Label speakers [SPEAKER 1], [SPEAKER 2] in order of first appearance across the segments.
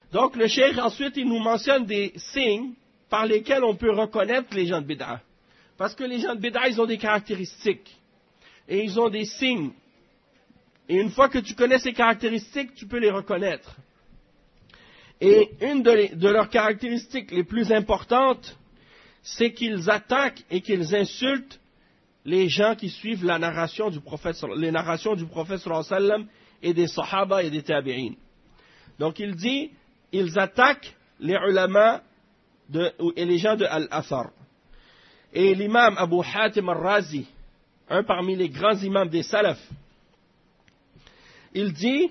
[SPEAKER 1] Donc le cheikh ensuite il nous mentionne des signes par lesquels on peut reconnaître les gens de bid'a. Parce que les gens de bid'a ils ont des caractéristiques et ils ont des signes. Et une fois que tu connais ces caractéristiques, tu peux les reconnaître. Et une de leurs caractéristiques les plus importantes, c'est qu'ils attaquent et qu'ils insultent les gens qui suivent les narrations du prophète sallallahu alayhi wa sallam et des sahaba et des tabi'in. Donc il dit, ils attaquent les ulama et les gens de Al-Athar. Et l'imam Abu Hatim al-Razi, un parmi les grands imams des salafs, il dit,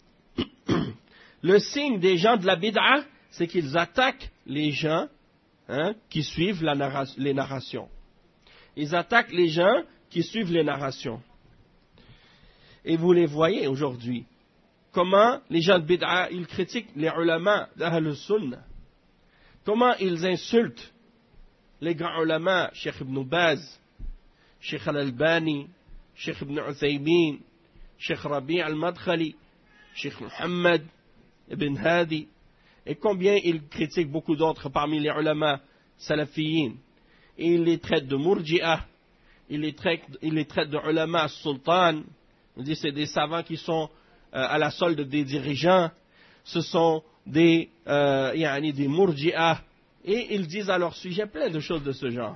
[SPEAKER 1] le signe des gens de la bid'a, c'est qu'ils attaquent les gens qui suivent les narrations. Ils attaquent les gens qui suivent les narrations. Et vous les voyez aujourd'hui. Comment les gens de bid'a, ils critiquent les ulama d'Ahl Sunnah. Comment ils insultent les grands ulama, Cheikh Ibn Baz, Cheikh Al-Albani, Cheikh Ibn Uthaymin, Cheikh Rabi' Al-Madkhali, Cheikh Muhammad Ibn Hadi, et combien ils critiquent beaucoup d'autres parmi les ulama salafiyin. Et ils les traitent de murji'ah, ils les traitent de ulama sultan, on dit c'est des savants qui sont à la solde des dirigeants, ce sont des murji'ah, et ils disent à leur sujet plein de choses de ce genre.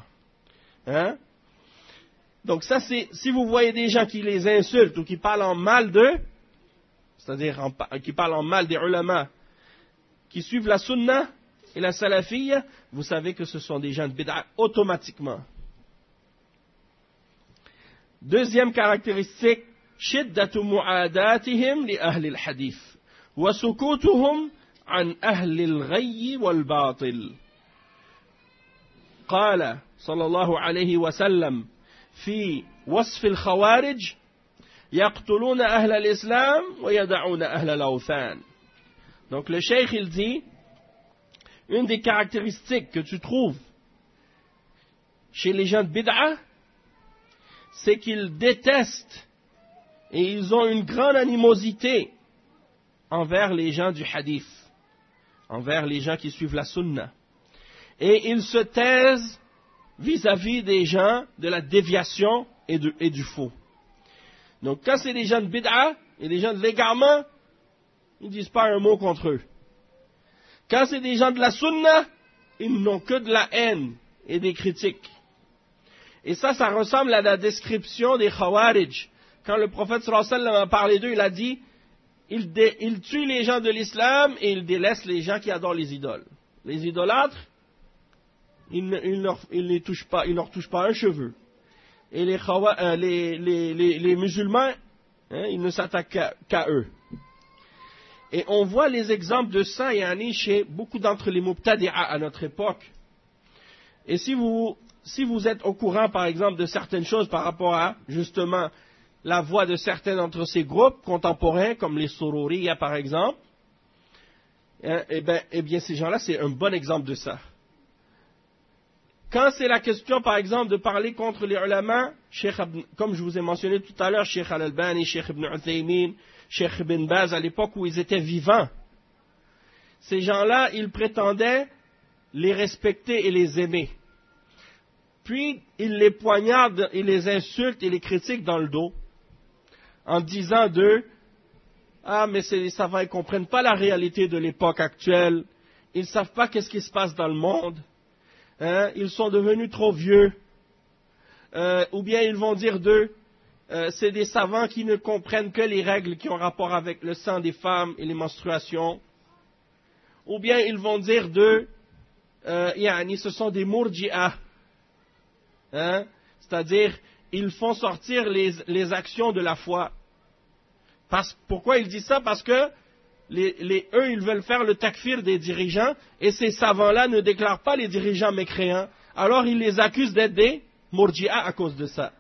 [SPEAKER 1] Donc ça c'est, si vous voyez des gens qui les insultent ou qui parlent en mal d'eux, c'est-à-dire qui parlent en mal des ulama, qui suivent la sunna et la salafiyya, vous savez que ce sont des gens de bid'a automatiquement. Deuxième caractéristique, shiddatu mu'adatihim li ahli al-hadith wa sukutuhum an ahli al-ghayy wal-batil. قال صلى الله عليه وسلم في وصف الخوارج يقتلون أهل الإسلام ويدعون أهل الأوثان. Donc le cheikh il dit, une des caractéristiques que tu trouves chez les gens de bid'a, c'est qu'ils détestent et ils ont une grande animosité envers les gens du hadith, envers les gens qui suivent la sunna. Et ils se taisent vis-à-vis des gens de la déviation et du faux. Donc quand c'est des gens de bid'a et des gens de l'égarement, ils ne disent pas un mot contre eux. Quand c'est des gens de la sunna, ils n'ont que de la haine et des critiques. Et ça ressemble à la description des Khawarij. Quand le prophète sallallahu alayhi wa sallam a parlé d'eux, il a dit, il tue les gens de l'islam et il délaisse les gens qui adorent les idoles. Les idolâtres, il ne touche pas, il ne leur touche pas un cheveu. Et les musulmans, ils ne s'attaquent qu'à eux. Et on voit les exemples de ça, chez beaucoup d'entre les mubtadi'a à notre époque. Et si vous êtes au courant, par exemple, de certaines choses par rapport à, justement, la voix de certains d'entre ces groupes contemporains, comme les Sururiya, par exemple, eh bien, ces gens-là, c'est un bon exemple de ça. Quand c'est la question, par exemple, de parler contre les ulama, comme je vous ai mentionné tout à l'heure, Cheikh Al-Albani, Cheikh Ibn Uthaymin, Cheikh Ibn Baz, à l'époque où ils étaient vivants, ces gens-là, ils prétendaient les respecter et les aimer. Puis, ils les poignardent, ils les insultent et les critiquent dans le dos, en disant d'eux, ah, mais c'est les savants, ils ne comprennent pas la réalité de l'époque actuelle, ils ne savent pas qu'est-ce qui se passe dans le monde. Ils sont devenus trop vieux, ou bien ils vont dire d'eux, c'est des savants qui ne comprennent que les règles qui ont rapport avec le sang des femmes et les menstruations, ou bien ils vont dire d'eux, ce sont des murji'ah, c'est-à-dire ils font sortir les actions de la foi. Pourquoi ils disent ça? Parce que eux, ils veulent faire le takfir des dirigeants, et ces savants-là ne déclarent pas les dirigeants mécréants. Alors, ils les accusent d'être des murji'a à cause de ça.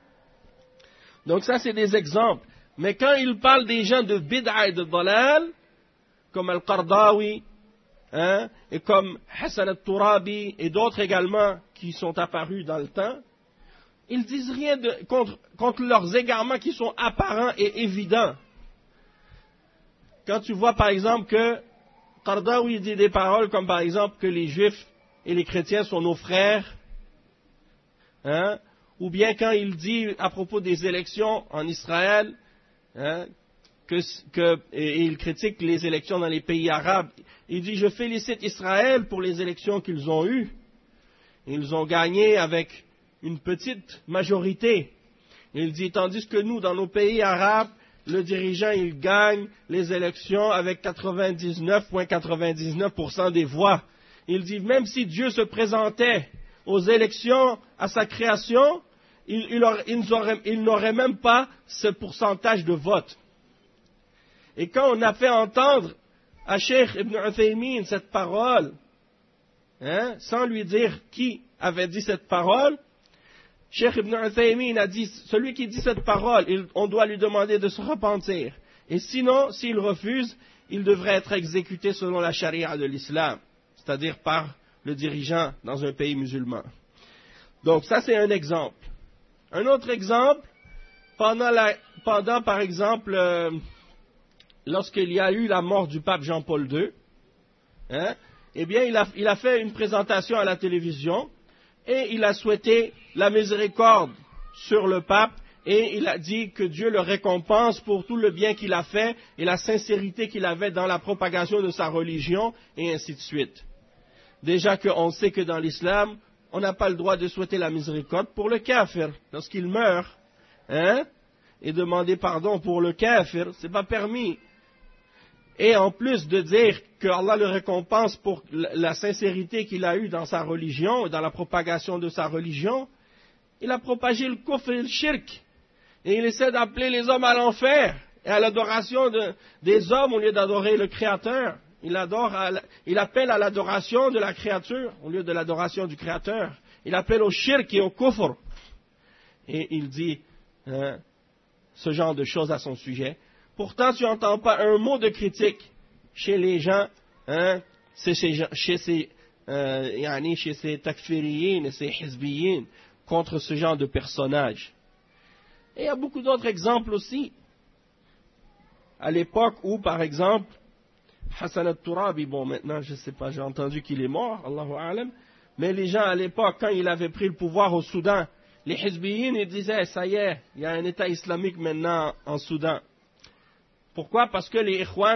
[SPEAKER 1] Donc, ça, c'est des exemples. Mais quand ils parlent des gens de bid'a et de dalal, comme Al-Qardawi, et comme Hassan al-Turabi, et d'autres également qui sont apparus dans le temps, ils disent rien contre leurs égarements qui sont apparents et évidents. Quand tu vois par exemple que Qardawi dit des paroles comme par exemple que les juifs et les chrétiens sont nos frères, hein, ou bien quand il dit à propos des élections en Israël, hein, et il critique les élections dans les pays arabes, il dit « Je félicite Israël pour les élections qu'ils ont eues. Ils ont gagné avec une petite majorité. » Il dit « Tandis que nous, dans nos pays arabes, le dirigeant, il gagne les élections avec 99,99% des voix. » Il dit « Même si Dieu se présentait aux élections à sa création, il n'aurait même pas ce pourcentage de vote. » Et quand on a fait entendre à Cheikh Ibn Uthaymin cette parole, hein, sans lui dire qui avait dit cette parole, Cheikh Ibn Uthaymin a dit, celui qui dit cette parole, on doit lui demander de se repentir. Et sinon, s'il refuse, il devrait être exécuté selon la charia de l'islam, c'est-à-dire par le dirigeant dans un pays musulman. Donc ça c'est un exemple. Un autre exemple, pendant par exemple, lorsqu'il y a eu la mort du pape Jean-Paul II, hein, eh bien il a fait une présentation à la télévision et il a souhaité la miséricorde sur le pape et il a dit que Dieu le récompense pour tout le bien qu'il a fait et la sincérité qu'il avait dans la propagation de sa religion et ainsi de suite. Déjà qu'on sait que dans l'islam, on n'a pas le droit de souhaiter la miséricorde pour le kafir lorsqu'il meurt, hein, et demander pardon pour le kafir, c'est pas permis. Et en plus de dire que Allah le récompense pour la sincérité qu'il a eue dans sa religion et dans la propagation de sa religion, il a propagé le kufr et le shirk. Et il essaie d'appeler les hommes à l'enfer et à l'adoration des hommes au lieu d'adorer le Créateur. Il appelle à l'adoration de la créature au lieu de l'adoration du Créateur. Il appelle au shirk et au kufr. Et il dit ce genre de choses à son sujet. Pourtant, tu n'entends pas un mot de critique chez les gens, hein, chez ces takfiriyin et ces hizbiyin, contre ce genre de personnages. Et il y a beaucoup d'autres exemples aussi. À l'époque où, par exemple, Hassan al-Turabi, bon maintenant je ne sais pas, j'ai entendu qu'il est mort, Allahu a'lam, mais les gens à l'époque, quand il avait pris le pouvoir au Soudan, les hizbiyin, ils disaient, ça y est, il y a un État islamique maintenant en Soudan. Pourquoi? Parce que les Ikhwan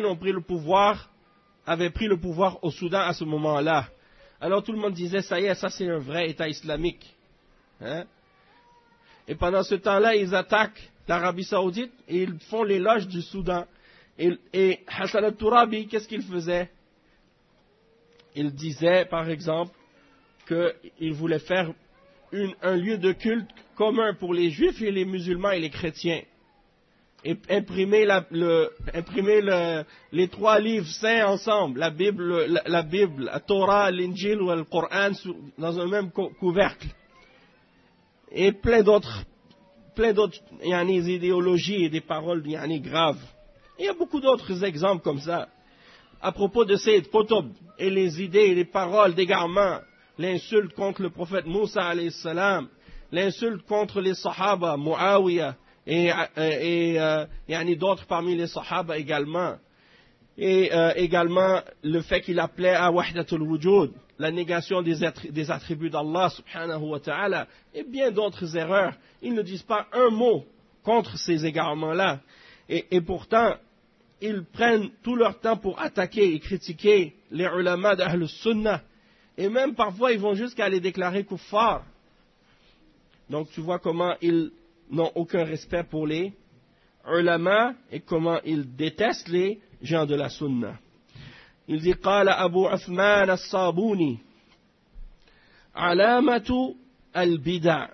[SPEAKER 1] avaient pris le pouvoir au Soudan à ce moment-là. Alors tout le monde disait, ça y est, ça c'est un vrai État islamique. Hein? Et pendant ce temps-là, ils attaquent l'Arabie Saoudite et ils font l'éloge du Soudan. Et Hassan al-Turabi, qu'est-ce qu'il faisait? Il disait, par exemple, qu'il voulait faire un lieu de culte commun pour les juifs et les musulmans et les chrétiens. Et imprimer les trois livres saints ensemble, la Bible, la Torah, l'Injil ou le Coran dans un même couvercle. Et plein d'autres idéologies et des paroles graves. Il y a beaucoup d'autres exemples comme ça. À propos de Sayyid Qutb et les idées et les paroles d'égarement, l'insulte contre le prophète Moussa alayhi salam, l'insulte contre les Sahaba, Muawiyah, et d'autres parmi les Sahaba également. Et également le fait qu'il appelait à Wahdatul Wujud, la négation des attributs d'Allah subhanahu wa ta'ala, et bien d'autres erreurs. Ils ne disent pas un mot contre ces égarements-là. Et pourtant, ils prennent tout leur temps pour attaquer et critiquer les ulama d'Ahl Sunnah. Et même parfois, ils vont jusqu'à les déclarer kuffar. Donc tu vois comment ils n'ont aucun respect pour les ulama et comment ils détestent les gens de la Sunnah. Il dit, قال أبو عثمان الصابوني علامة البدع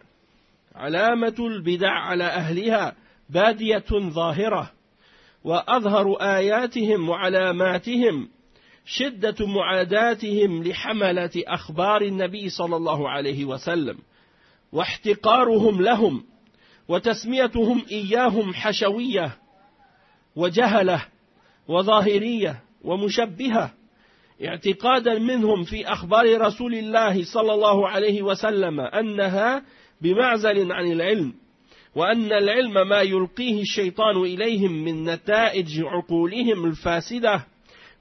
[SPEAKER 1] على أهلها بادية ظاهرة وأظهر آياتهم وعلاماتهم شدة معاداتهم لحملة أخبار النبي صلى الله عليه وسلم واحتقارهم لهم وتسميتهم إياهم حشوية وجهلة وظاهرية ومشبهة اعتقادا منهم في أخبار رسول الله صلى الله عليه وسلم أنها بمعزل عن العلم وأن العلم ما يلقيه الشيطان إليهم من نتائج عقولهم الفاسدة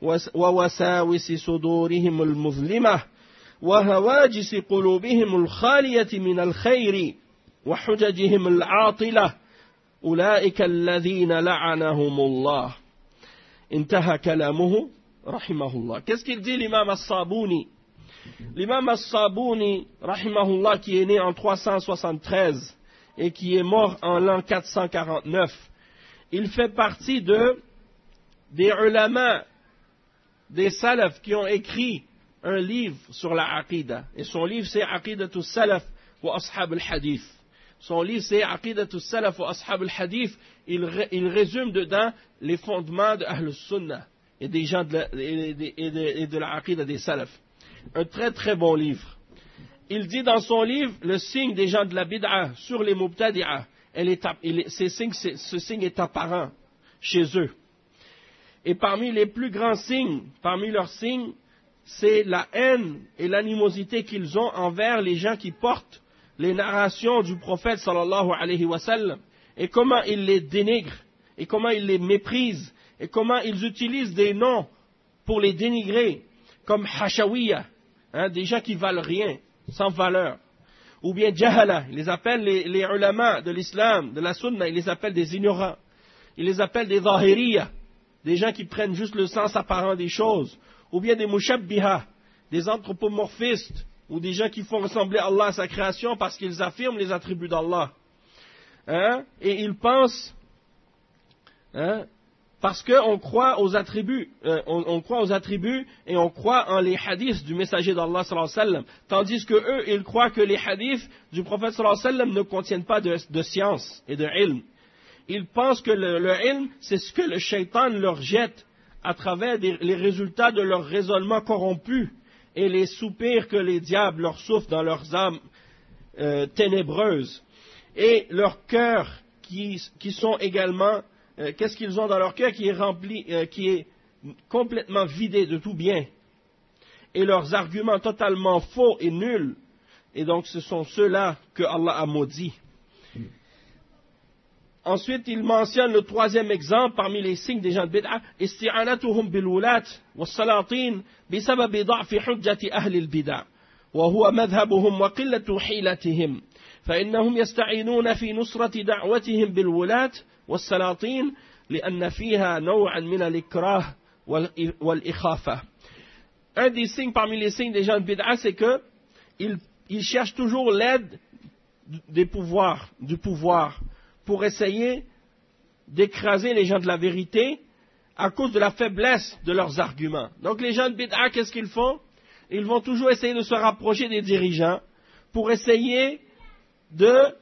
[SPEAKER 1] ووساوس صدورهم المظلمة وهواجس قلوبهم الخالية من الخير وحججهم العاطلة أولئك الذين لعنهم الله. انتهى كلامه رحمه الله. Qu'est-ce qu'il dit l'imam As-Sabouni? L'imam As-Sabouni, rahimahullah, qui est né en 373 et qui est mort en l'an 449, il fait partie des ulama, des salaf qui ont écrit un livre sur la aqida. Et son livre c'est Aqidatus Salaf wa Ashab al-Hadith. Son livre c'est Aqidatus Salaf wa Ashab al-Hadith. Il résume dedans les fondements de Ahl Sunnah et des gens de la aqida des salaf. Un très très bon livre. Il dit dans son livre le signe des gens de la bid'a sur les mubtadi'a. Ce signe est apparent chez eux. Et parmi les plus grands signes, parmi leurs signes, c'est la haine et l'animosité qu'ils ont envers les gens qui portent les narrations du prophète sallallahu alayhi wa sallam, et comment ils les dénigrent, et comment ils les méprisent, et comment ils utilisent des noms pour les dénigrer, comme Hashawiya, des gens qui valent rien, sans valeur, ou bien Jahala, ils les appellent les ulama de l'islam, de la sunna, ils les appellent des ignorants, ils les appellent des Zahiriya, des gens qui prennent juste le sens apparent des choses, ou bien des Mushabbiha, des anthropomorphistes, ou des gens qui font ressembler Allah à sa création parce qu'ils affirment les attributs d'Allah. Et ils pensent, parce qu'on croit aux attributs, on croit aux attributs et on croit en les hadiths du messager d'Allah sallallahu alayhi wa sallam, tandis que eux, ils croient que les hadiths du prophète sallallahu alayhi wa sallam ne contiennent pas de science et de ilm. Ils pensent que le ilm, c'est ce que le shaitan leur jette à travers les résultats de leur raisonnement corrompu et les soupirs que les diables leur soufflent dans leurs âmes ténébreuses. Et leurs cœurs qui sont également, qu'est-ce qu'ils ont dans leur cœur qui est rempli, qui est complètement vidé de tout bien. Et leurs arguments totalement faux et nuls. Et donc ce sont ceux-là que Allah a maudits. Ensuite, il mentionne le troisième exemple parmi les signes des gens de bid'a, isti'anatuhum bil wulat was salatin bisabab da'fi hujjati ahli al bid'a wa huwa madhhabuhum wa qillatu hilatihim fa innahum yasta'inuna fi nusrati da'watihim bil wulat was salatin li'anna fiha naw'an min al ikrah wal ikhafa. Un des signes parmi les signes des gens de bid'a, c'est que ils cherchent toujours l'aide du pouvoir pour essayer d'écraser les gens de la vérité à cause de la faiblesse de leurs arguments. Donc les gens de bid'a, qu'est-ce qu'ils font? Ils vont toujours essayer de se rapprocher des dirigeants pour essayer de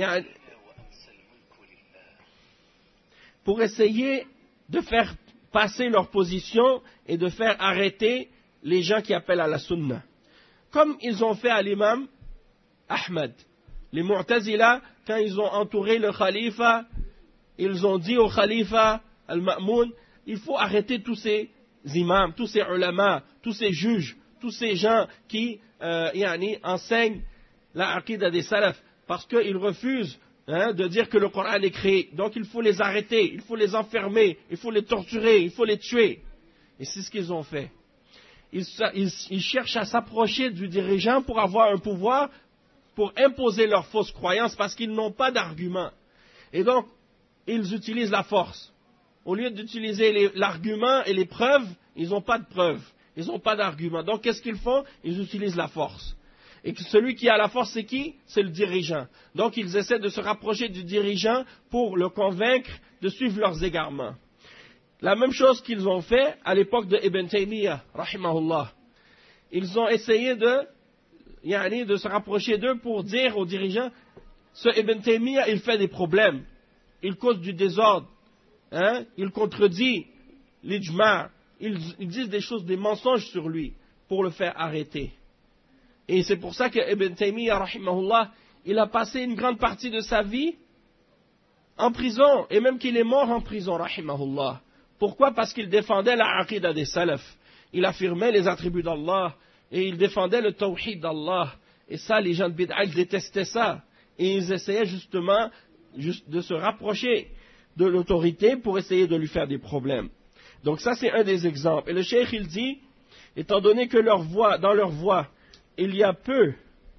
[SPEAKER 1] faire passer leur position et de faire arrêter les gens qui appellent à la sunna. Comme ils ont fait à l'imam Ahmad. Les Mu'tazila, quand ils ont entouré le khalifa, ils ont dit au khalifa al-Ma'moun, il faut arrêter tous ces imams, tous ces ulama, tous ces juges, tous ces gens qui enseignent la aqida des salafs, parce qu'ils refusent de dire que le Coran est créé. Donc il faut les arrêter, il faut les enfermer, il faut les torturer, il faut les tuer. Et c'est ce qu'ils ont fait. Ils cherchent à s'approcher du dirigeant pour avoir un pouvoir, pour imposer leurs fausses croyances parce qu'ils n'ont pas d'argument. Et donc, ils utilisent la force. Au lieu d'utiliser l'argument et les preuves, ils n'ont pas de preuves. Ils n'ont pas d'argument. Donc, qu'est-ce qu'ils font? Ils utilisent la force. Et celui qui a la force, c'est qui? C'est le dirigeant. Donc, ils essaient de se rapprocher du dirigeant pour le convaincre de suivre leurs égarements. La même chose qu'ils ont fait à l'époque de Ibn Taymiyyah, rahimahullah. Ils ont essayé de se rapprocher d'eux pour dire aux dirigeants, ce Ibn Taymiyyah, il fait des problèmes, il cause du désordre, il contredit l'ijma', ils disent des choses, des mensonges sur lui, pour le faire arrêter. Et c'est pour ça que Ibn Taymiyyah, rahimahullah, il a passé une grande partie de sa vie en prison, et même qu'il est mort en prison, rahimahullah. Pourquoi? Parce qu'il défendait la aqida des salafs, il affirmait les attributs d'Allah, et ils défendaient le tawhid d'Allah. Et ça, les gens de bid'a, ils détestaient ça. Et ils essayaient justement de se rapprocher de l'autorité pour essayer de lui faire des problèmes. Donc ça c'est un des exemples. Et le cheikh il dit, étant donné que dans leur voix, il y a peu...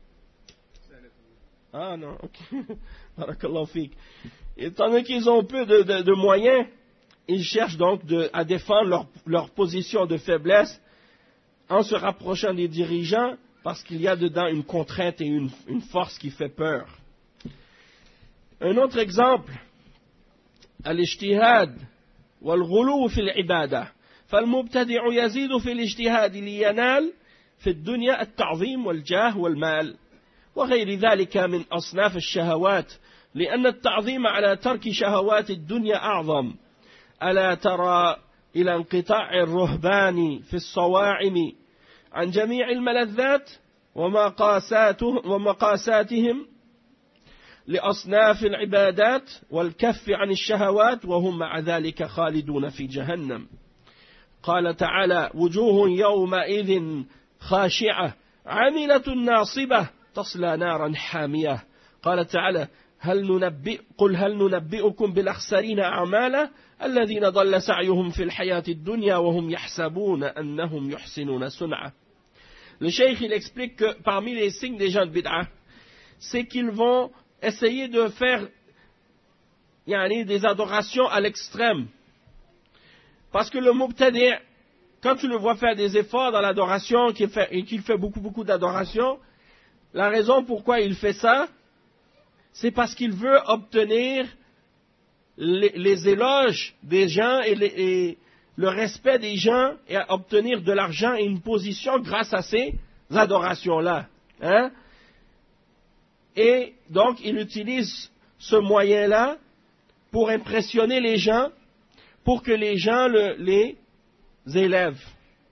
[SPEAKER 1] Ah non, ok. Barakallahu fik. Étant donné qu'ils ont peu de moyens, ils cherchent donc à défendre leur position de faiblesse en se rapprochant des dirigeants parce qu'il y a dedans une contrainte et une force qui fait peur. Un autre exemple, al-ijtihad wal-ghulu fi al-ibada. فالمبتدع يزيد في الاجتهاد لينال في الدنيا التعظيم والجاه والمال وغير ذلك من أصناف الشهوات لأن التعظيم على ترك شهوات الدنيا أعظم ألا ترى إلى انقطاع الرهبان في الصواعم عن جميع الملذات ومقاساتهم لأصناف العبادات والكف عن الشهوات وهم مع ذلك خالدون في جهنم قال تعالى وجوه يومئذ خاشعة عاملة ناصبة تصلى نارا حامية قال تعالى قل هل ننبئكم بالأخسرين أعمالا الذين ضل سعيهم في الحياة الدنيا وهم يحسبون أنهم يحسنون صنعا. Le cheikh il explique que parmi les signes des gens de bid'ah, c'est qu'ils vont essayer de faire des adorations à l'extrême. Parce que le mubtadi', quand tu le vois faire des efforts dans l'adoration, et qu'il fait beaucoup d'adoration, la raison pourquoi il fait ça, c'est parce qu'il veut obtenir les éloges des gens et le respect des gens et obtenir de l'argent et une position grâce à ces adorations-là. Hein? Et donc, il utilise ce moyen-là pour impressionner les gens, pour que les gens les élèvent.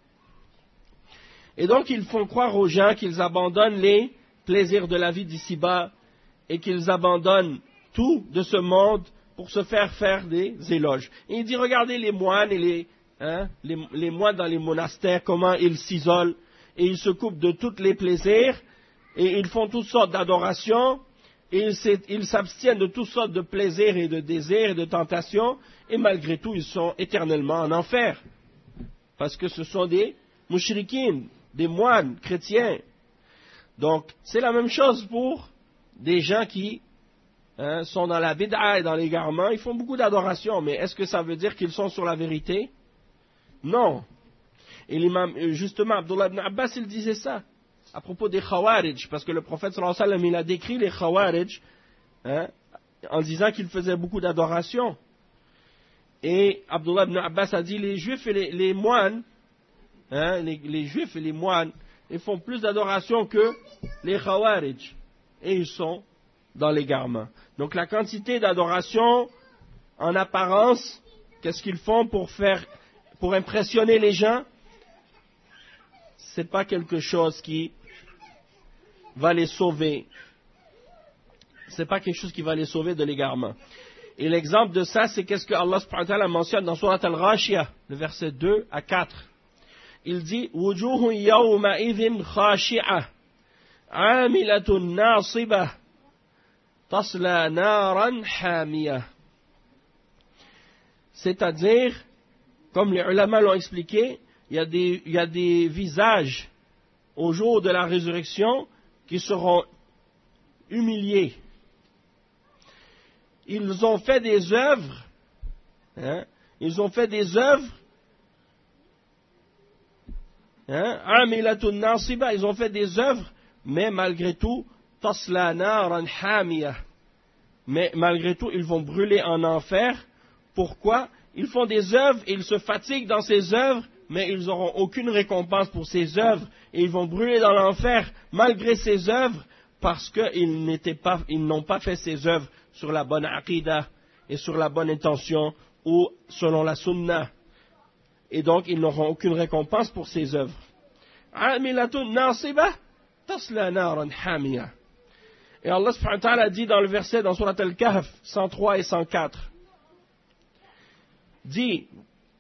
[SPEAKER 1] Et donc, ils font croire aux gens qu'ils abandonnent les plaisirs de la vie d'ici-bas et qu'ils abandonnent tout de ce monde pour se faire des éloges. Et il dit, regardez les moines et les moines dans les monastères, comment ils s'isolent et ils se coupent de tous les plaisirs et ils font toutes sortes d'adorations et ils s'abstiennent de toutes sortes de plaisirs et de désirs et de tentations et malgré tout ils sont éternellement en enfer parce que ce sont des mouchriquines, des moines chrétiens. Donc c'est la même chose pour des gens qui sont dans la bid'a et dans l'égarement. Ils font beaucoup d'adoration, mais est-ce que ça veut dire qu'ils sont sur la vérité? Non. Et l'imam, justement, Abdullah ibn Abbas, il disait ça à propos des Khawarij, parce que le prophète sallallahu alayhi wa sallam, il a décrit les Khawarij en disant qu'ils faisaient beaucoup d'adoration. Et Abdullah ibn Abbas a dit les Juifs et les moines, les Juifs et les moines, ils font plus d'adoration que les Khawarij. Et ils sont dans l'égarement. Donc la quantité d'adoration, en apparence, qu'est-ce qu'ils font pour impressionner les gens? C'est pas quelque chose qui va les sauver. C'est pas quelque chose qui va les sauver de l'égarement. Et l'exemple de ça, c'est qu'est-ce que Allah subhanahu wa ta'ala mentionne dans Surat Al-Ghashiyah, le verset 2 à 4. Il dit Wujuhun yawma idhin khashi'ah, amilatun nasibah, tasla naran hamiyah. C'est-à-dire, comme les ulama l'ont expliqué, il y a des visages au jour de la résurrection qui seront humiliés. Ils ont fait des œuvres, ils ont fait des œuvres, amilatun nasiba, ils ont fait des œuvres, mais malgré tout, tasla naran hamiyah. Mais malgré tout, ils vont brûler en enfer. Pourquoi? Ils font des œuvres et ils se fatiguent dans ces œuvres, mais ils n'auront aucune récompense pour ces œuvres et ils vont brûler dans l'enfer malgré ces œuvres parce qu'ils n'ont pas fait ces œuvres sur la bonne aqidah et sur la bonne intention ou selon la sunnah. Et donc ils n'auront aucune récompense pour ces œuvres. Amilatun nasibah tasla naran hamiyah. Et Allah subhanahu wa ta'ala dit dans le verset dans Surat Al-Kahf 103 et 104, dit,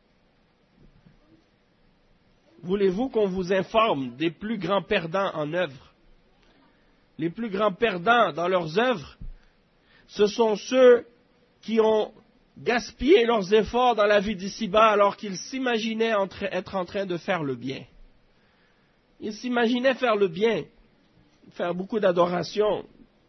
[SPEAKER 1] voulez-vous qu'on vous informe des plus grands perdants en œuvre? Les plus grands perdants dans leurs œuvres, ce sont ceux qui ont gaspillé leurs efforts dans la vie d'ici-bas alors qu'ils s'imaginaient être en train de faire le bien. Ils s'imaginaient faire le bien, faire beaucoup d'adoration.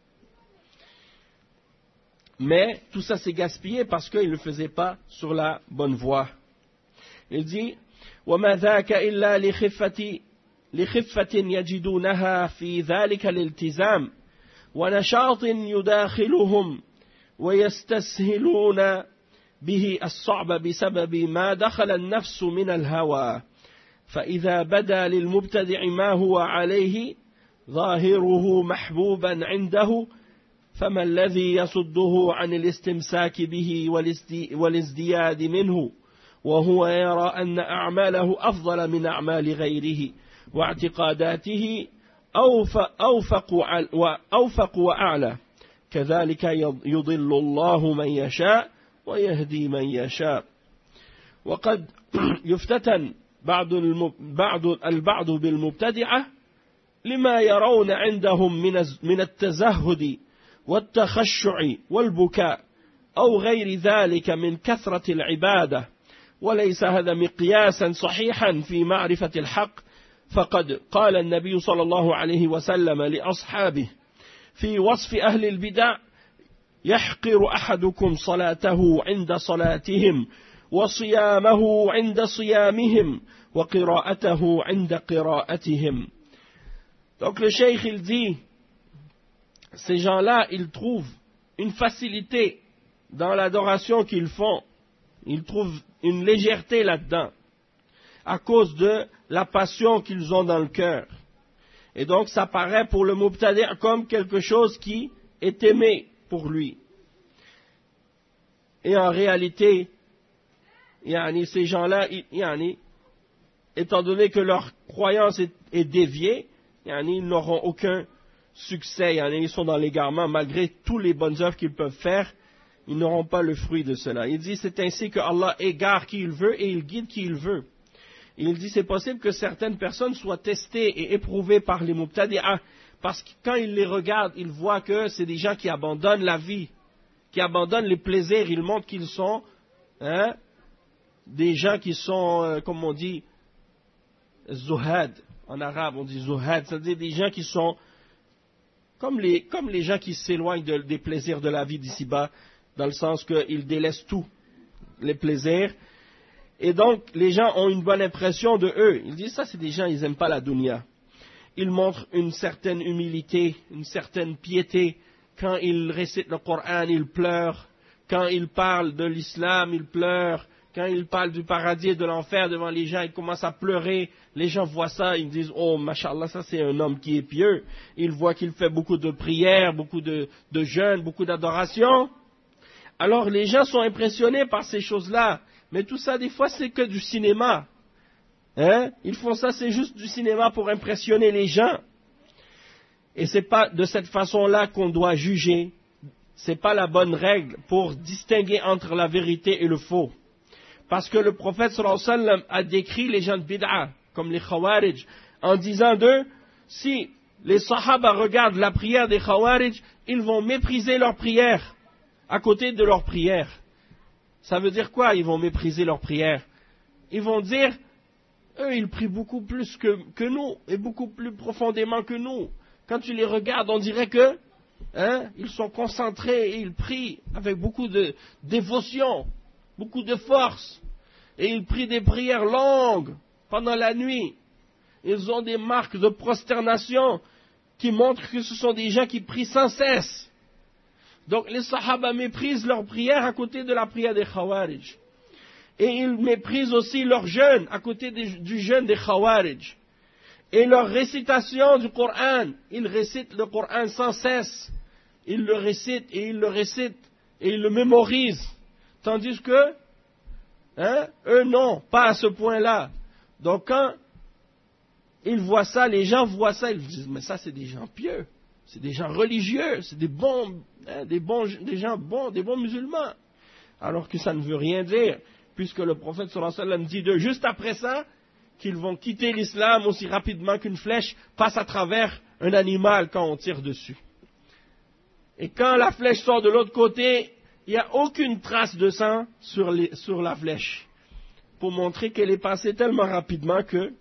[SPEAKER 1] Mais tout ça s'est gaspillé parce qu'ils ne le faisaient pas sur la bonne voie. Il dit وَمَا ذَاكَ إِلَّا لِخِفَّةٍ يَجِدُونَهَا فِي ذَلِكَ الِالْتِزَامِ وَنَشَاطٍ يُدَاخِلُهُمْ وَيَسْتَسْهِلُونَ به الصعب بسبب ما دخل النفس من الهوى فإذا بدا للمبتدع ما هو عليه ظاهره محبوبا عنده فما الذي يصده عن الاستمساك به والازدياد منه وهو يرى أن أعماله أفضل من أعمال غيره واعتقاداته أوفق وأعلى كذلك يضل الله من يشاء ويهدي من يشاء وقد يفتتن البعض بالمبتدعة لما يرون عندهم من التزهد والتخشع والبكاء أو غير ذلك من كثرة العبادة وليس هذا مقياسا صحيحا في معرفة الحق فقد قال النبي صلى الله عليه وسلم لأصحابه في وصف أهل البدع يحقر أحدكم صلاته عند صلاتهم وصيامه عند صيامهم وقراءته عند قراءتهم. Donc le cheikh il dit, ces gens-là ils trouvent une facilité dans l'adoration qu'ils font, ils trouvent une légèreté là-dedans à cause de la passion qu'ils ont dans le cœur. Et donc ça paraît pour le mubtadi' comme quelque chose qui est aimé pour lui. Et en réalité, ces gens-là, étant donné que leur croyance est déviée, ils n'auront aucun succès. Ils sont dans l'égarement, malgré toutes les bonnes œuvres qu'ils peuvent faire, ils n'auront pas le fruit de cela. Il dit c'est ainsi que Allah égare qui il veut et il guide qui il veut. Il dit c'est possible que certaines personnes soient testées et éprouvées par les mubtadi'ah, parce que quand ils les regardent, ils voient que c'est des gens qui abandonnent la vie, qui abandonnent les plaisirs. Ils montrent qu'ils sont des gens qui sont, comme on dit, zuhad. En arabe, on dit zuhad, c'est-à-dire des gens qui sont comme les gens qui s'éloignent des plaisirs de la vie d'ici-bas, dans le sens qu'ils délaissent tout, les plaisirs. Et donc, les gens ont une bonne impression de eux. Ils disent, ça, c'est des gens, ils n'aiment pas la dunya. Ils montrent une certaine humilité, une certaine piété. Quand ils récitent le Coran, ils pleurent. Quand ils parlent de l'islam, ils pleurent. Quand ils parlent du paradis et de l'enfer devant les gens, ils commencent à pleurer. Les gens voient ça, ils disent, oh, mashallah, ça c'est un homme qui est pieux. Ils voient qu'il fait beaucoup de prières, beaucoup de jeûnes, beaucoup d'adoration. Alors, les gens sont impressionnés par ces choses-là. Mais tout ça, des fois, c'est que du cinéma. Ils font ça, c'est juste du cinéma pour impressionner les gens. Et c'est pas de cette façon-là qu'on doit juger. C'est pas la bonne règle pour distinguer entre la vérité et le faux. Parce que le prophète sallallahu alayhi wa sallam a décrit les gens de bid'a, comme les khawarij, en disant d'eux, si les sahaba regardent la prière des khawarij, ils vont mépriser leur prière à côté de leur prière. Ça veut dire quoi, ils vont mépriser leur prière? Ils vont dire, eux, ils prient beaucoup plus que nous, et beaucoup plus profondément que nous. Quand tu les regardes, on dirait que, ils sont concentrés, et ils prient avec beaucoup de dévotion, beaucoup de force. Et ils prient des prières longues, pendant la nuit. Ils ont des marques de prosternation, qui montrent que ce sont des gens qui prient sans cesse. Donc les sahaba méprisent leur prière à côté de la prière des khawarij. Et ils méprisent aussi leur jeûne à côté du jeûne des khawarij. Et leur récitation du Coran, ils récitent le Coran sans cesse. Ils le récitent et ils le récitent et ils le mémorisent. Tandis que, eux non, pas à ce point-là. Donc quand ils voient ça, les gens voient ça, ils disent, mais ça c'est des gens pieux. C'est des gens religieux, c'est des gens bons, des bons musulmans. Alors que ça ne veut rien dire, puisque le prophète sallallahu alayhi wa sallam dit d'eux, juste après ça, qu'ils vont quitter l'islam aussi rapidement qu'une flèche passe à travers un animal quand on tire dessus. Et quand la flèche sort de l'autre côté, il n'y a aucune trace de sang sur la flèche, pour montrer qu'elle est passée tellement rapidement que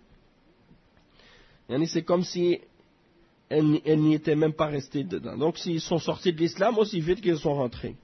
[SPEAKER 1] c'est comme si elle n'y était même pas restée dedans. Donc, s'ils sont sortis de l'islam aussi vite qu'ils sont rentrés.